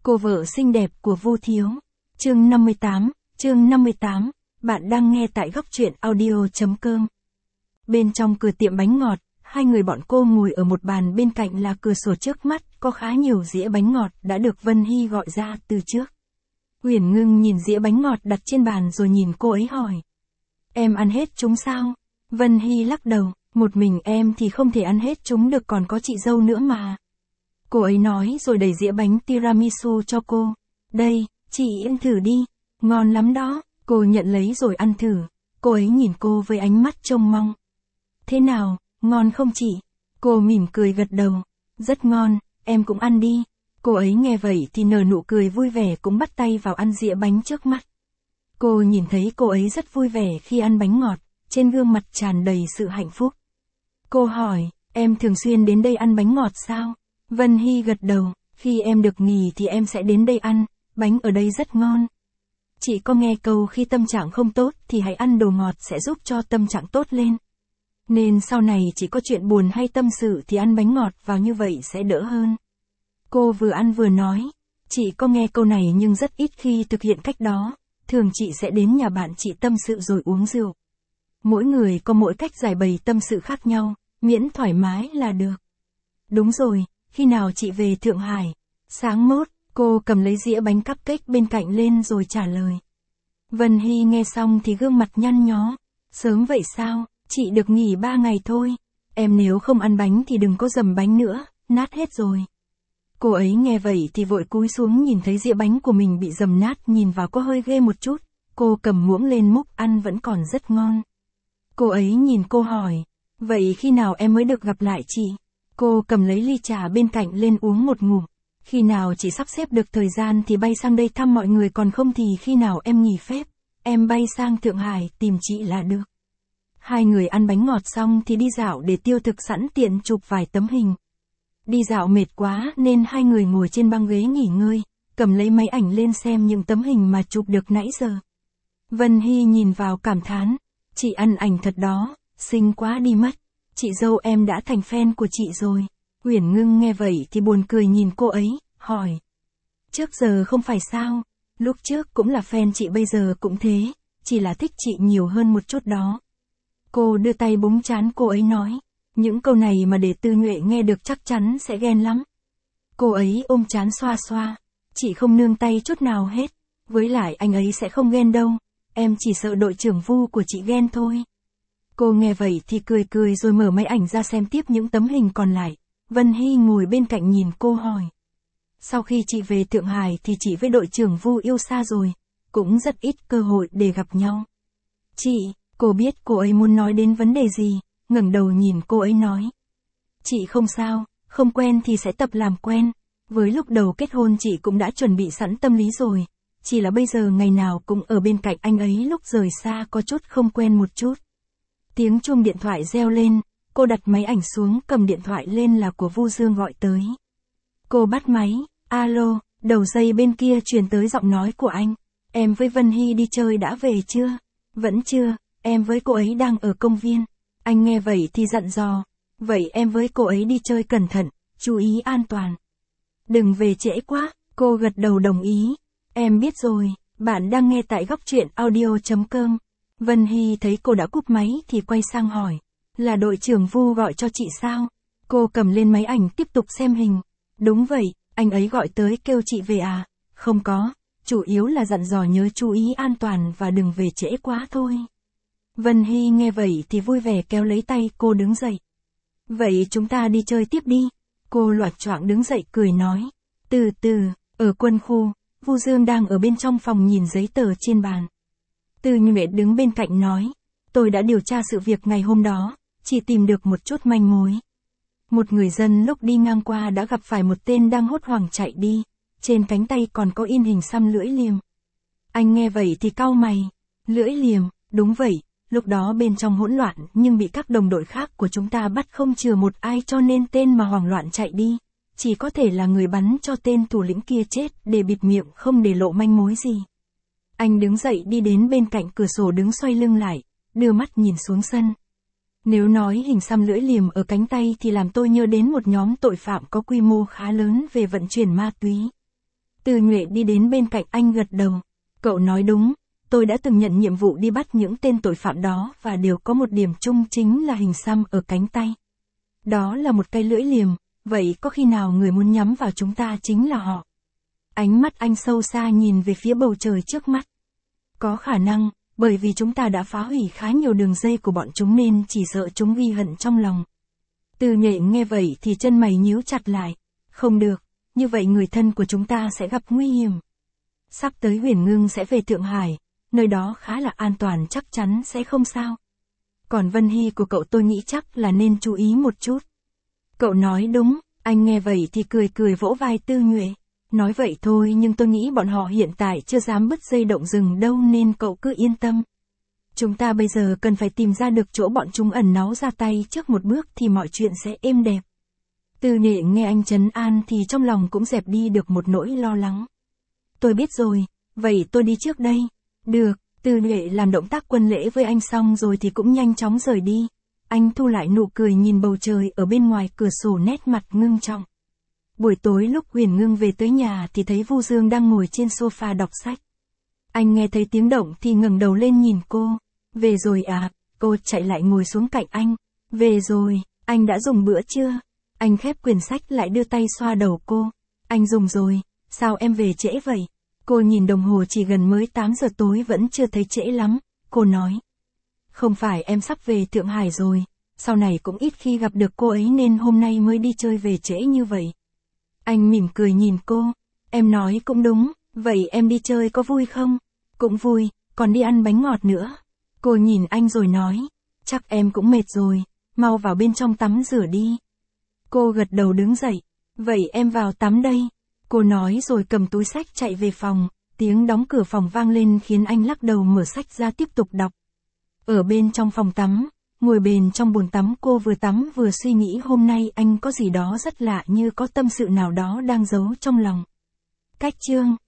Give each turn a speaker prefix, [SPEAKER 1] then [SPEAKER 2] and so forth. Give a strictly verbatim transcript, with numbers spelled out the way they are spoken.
[SPEAKER 1] Cô vợ xinh đẹp của Vu Thiếu. Chương năm mươi tám, chương năm mươi tám, bạn đang nghe tại góc truyện audio.com. Bên trong cửa tiệm bánh ngọt, hai người bọn cô ngồi ở một bàn, bên cạnh là cửa sổ, trước mắt có khá nhiều dĩa bánh ngọt đã được Vân Hy gọi ra từ trước. Uyển Ngưng nhìn dĩa bánh ngọt đặt trên bàn rồi nhìn cô ấy hỏi. Em ăn hết chúng sao? Vân Hy lắc đầu, một mình em thì không thể ăn hết chúng được, còn có chị dâu nữa mà. Cô ấy nói rồi đẩy dĩa bánh tiramisu cho cô. Đây, chị ăn thử đi, ngon lắm đó. Cô nhận lấy rồi ăn thử. Cô ấy nhìn cô với ánh mắt trông mong. Thế nào, ngon không chị? Cô mỉm cười gật đầu. Rất ngon, em cũng ăn đi. Cô ấy nghe vậy thì nở nụ cười vui vẻ, cũng bắt tay vào ăn dĩa bánh trước mắt. Cô nhìn thấy cô ấy rất vui vẻ khi ăn bánh ngọt, trên gương mặt tràn đầy sự hạnh phúc. Cô hỏi, em thường xuyên đến đây ăn bánh ngọt sao? Vân Hy gật đầu, khi em được nghỉ thì em sẽ đến đây ăn, bánh ở đây rất ngon. Chị có nghe câu khi tâm trạng không tốt thì hãy ăn đồ ngọt sẽ giúp cho tâm trạng tốt lên. Nên sau này chị có chuyện buồn hay tâm sự thì ăn bánh ngọt vào, như vậy sẽ đỡ hơn. Cô vừa ăn vừa nói, chị có nghe câu này nhưng rất ít khi thực hiện cách đó, thường chị sẽ đến nhà bạn chị tâm sự rồi uống rượu. Mỗi người có mỗi cách giải bày tâm sự khác nhau, miễn thoải mái là được. Đúng rồi, khi nào chị về Thượng Hải? Sáng mốt. Cô cầm lấy dĩa bánh cupcake bên cạnh lên rồi trả lời. Vân Hy nghe xong thì gương mặt nhăn nhó. Sớm vậy sao, chị được nghỉ ba ngày thôi. Em nếu không ăn bánh thì đừng có dầm bánh nữa, nát hết rồi. Cô ấy nghe vậy thì vội cúi xuống, nhìn thấy dĩa bánh của mình bị dầm nát, nhìn vào có hơi ghê một chút. Cô cầm muỗng lên múc ăn vẫn còn rất ngon. Cô ấy nhìn cô hỏi, vậy khi nào em mới được gặp lại chị? Cô cầm lấy ly trà bên cạnh lên uống một ngụm. Khi nào chị sắp xếp được thời gian thì bay sang đây thăm mọi người, còn không thì khi nào em nghỉ phép, em bay sang Thượng Hải tìm chị là được. Hai người ăn bánh ngọt xong thì đi dạo để tiêu thực, sẵn tiện chụp vài tấm hình. Đi dạo mệt quá nên hai người ngồi trên băng ghế nghỉ ngơi, cầm lấy máy ảnh lên xem những tấm hình mà chụp được nãy giờ. Vân Hy nhìn vào cảm thán, chị ăn ảnh thật đó, xinh quá đi mất. Chị dâu em đã thành fan của chị rồi. Uyển Ngưng nghe vậy thì buồn cười nhìn cô ấy, hỏi. Trước giờ không phải sao? Lúc trước cũng là fan chị, bây giờ cũng thế, chỉ là thích chị nhiều hơn một chút đó. Cô đưa tay búng trán cô ấy nói. Những câu này mà để Tư Nhuệ nghe được chắc chắn sẽ ghen lắm. Cô ấy ôm trán xoa xoa. Chị không nương tay chút nào hết. Với lại anh ấy sẽ không ghen đâu. Em chỉ sợ đội trưởng Vu của chị ghen thôi. Cô nghe vậy thì cười cười rồi mở máy ảnh ra xem tiếp những tấm hình còn lại. Vân Hy ngồi bên cạnh nhìn cô hỏi. Sau khi chị về Thượng Hải thì chị với đội trưởng Vu yêu xa rồi, cũng rất ít cơ hội để gặp nhau. Chị, cô biết cô ấy muốn nói đến vấn đề gì, ngẩng đầu nhìn cô ấy nói. Chị không sao, không quen thì sẽ tập làm quen. Với lúc đầu kết hôn chị cũng đã chuẩn bị sẵn tâm lý rồi, chỉ là bây giờ ngày nào cũng ở bên cạnh anh ấy, lúc rời xa có chút không quen một chút. Tiếng chuông điện thoại reo lên, cô đặt máy ảnh xuống, cầm điện thoại lên là của Vu Dương gọi tới. Cô bắt máy, alo, đầu dây bên kia truyền tới giọng nói của anh. Em với Vân Hy đi chơi đã về chưa? Vẫn chưa, em với cô ấy đang ở công viên. Anh nghe vậy thì dặn dò. Vậy em với cô ấy đi chơi cẩn thận, chú ý an toàn. Đừng về trễ quá, cô gật đầu đồng ý. Em biết rồi, bạn đang nghe tại góc truyện audio.com. Vân Hy thấy cô đã cúp máy thì quay sang hỏi. Là đội trưởng Vu gọi cho chị sao? Cô cầm lên máy ảnh tiếp tục xem hình. Đúng vậy, anh ấy gọi tới kêu chị về à? Không có, chủ yếu là dặn dò nhớ chú ý an toàn và đừng về trễ quá thôi. Vân Hy nghe vậy thì vui vẻ kéo lấy tay cô đứng dậy. Vậy chúng ta đi chơi tiếp đi. Cô loạt choạng đứng dậy cười nói. Từ từ, ở quân khu, Vu Dương đang ở bên trong phòng nhìn giấy tờ trên bàn. Tư Nhuệ đứng bên cạnh nói. Tôi đã điều tra sự việc ngày hôm đó, chỉ tìm được một chút manh mối. Một người dân lúc đi ngang qua đã gặp phải một tên đang hốt hoảng chạy đi, trên cánh tay còn có in hình xăm lưỡi liềm. Anh nghe vậy thì cau mày. Lưỡi liềm, đúng vậy, lúc đó bên trong hỗn loạn nhưng bị các đồng đội khác của chúng ta bắt không chừa một ai, cho nên tên mà hoảng loạn chạy đi, chỉ có thể là người bắn cho tên thủ lĩnh kia chết để bịt miệng không để lộ manh mối gì. Anh đứng dậy đi đến bên cạnh cửa sổ, đứng xoay lưng lại, đưa mắt nhìn xuống sân. Nếu nói hình xăm lưỡi liềm ở cánh tay thì làm tôi nhớ đến một nhóm tội phạm có quy mô khá lớn về vận chuyển ma túy. Từ Nhuệ đi đến bên cạnh anh gật đầu. Cậu nói đúng, tôi đã từng nhận nhiệm vụ đi bắt những tên tội phạm đó và đều có một điểm chung chính là hình xăm ở cánh tay. Đó là một cây lưỡi liềm, vậy có khi nào người muốn nhắm vào chúng ta chính là họ? Ánh mắt anh sâu xa nhìn về phía bầu trời trước mắt. Có khả năng, bởi vì chúng ta đã phá hủy khá nhiều đường dây của bọn chúng nên chỉ sợ chúng ghi hận trong lòng. Từ Nhuệ nghe vậy thì chân mày nhíu chặt lại. Không được, như vậy người thân của chúng ta sẽ gặp nguy hiểm. Sắp tới Huyền Ngưng sẽ về Thượng Hải, nơi đó khá là an toàn, chắc chắn sẽ không sao. Còn Vân Hy của cậu tôi nghĩ chắc là nên chú ý một chút. Cậu nói đúng, anh nghe vậy thì cười cười vỗ vai Tư Nhuệ. Nói vậy thôi nhưng tôi nghĩ bọn họ hiện tại chưa dám bứt dây động rừng đâu nên cậu cứ yên tâm. Chúng ta bây giờ cần phải tìm ra được chỗ bọn chúng ẩn náu ra tay trước một bước thì mọi chuyện sẽ êm đẹp. Tư Nhuệ nghe anh trấn an thì trong lòng cũng dẹp đi được một nỗi lo lắng. Tôi biết rồi, vậy tôi đi trước đây. Được, Tư Nhuệ làm động tác quân lễ với anh xong rồi thì cũng nhanh chóng rời đi. Anh thu lại nụ cười nhìn bầu trời ở bên ngoài cửa sổ, nét mặt ngưng trọng. Buổi tối lúc Huyền Ngưng về tới nhà thì thấy Vu Dương đang ngồi trên sofa đọc sách. Anh nghe thấy tiếng động thì ngẩng đầu lên nhìn cô. Về rồi à? Cô chạy lại ngồi xuống cạnh anh. Về rồi, anh đã dùng bữa chưa? Anh khép quyển sách lại đưa tay xoa đầu cô. Anh dùng rồi, sao em về trễ vậy? Cô nhìn đồng hồ chỉ gần mới tám giờ tối vẫn chưa thấy trễ lắm. Cô nói. Không phải em sắp về Thượng Hải rồi. Sau này cũng ít khi gặp được cô ấy nên hôm nay mới đi chơi về trễ như vậy. Anh mỉm cười nhìn cô. Em nói cũng đúng, vậy em đi chơi có vui không? Cũng vui, còn đi ăn bánh ngọt nữa. Cô nhìn anh rồi nói. Chắc em cũng mệt rồi, mau vào bên trong tắm rửa đi. Cô gật đầu đứng dậy. Vậy em vào tắm đây. Cô nói rồi cầm túi sách chạy về phòng. Tiếng đóng cửa phòng vang lên khiến anh lắc đầu mở sách ra tiếp tục đọc. Ở bên trong phòng tắm, ngồi bền trong bồn tắm, cô vừa tắm vừa suy nghĩ hôm nay anh có gì đó rất lạ, như có tâm sự nào đó đang giấu trong lòng. Cách chương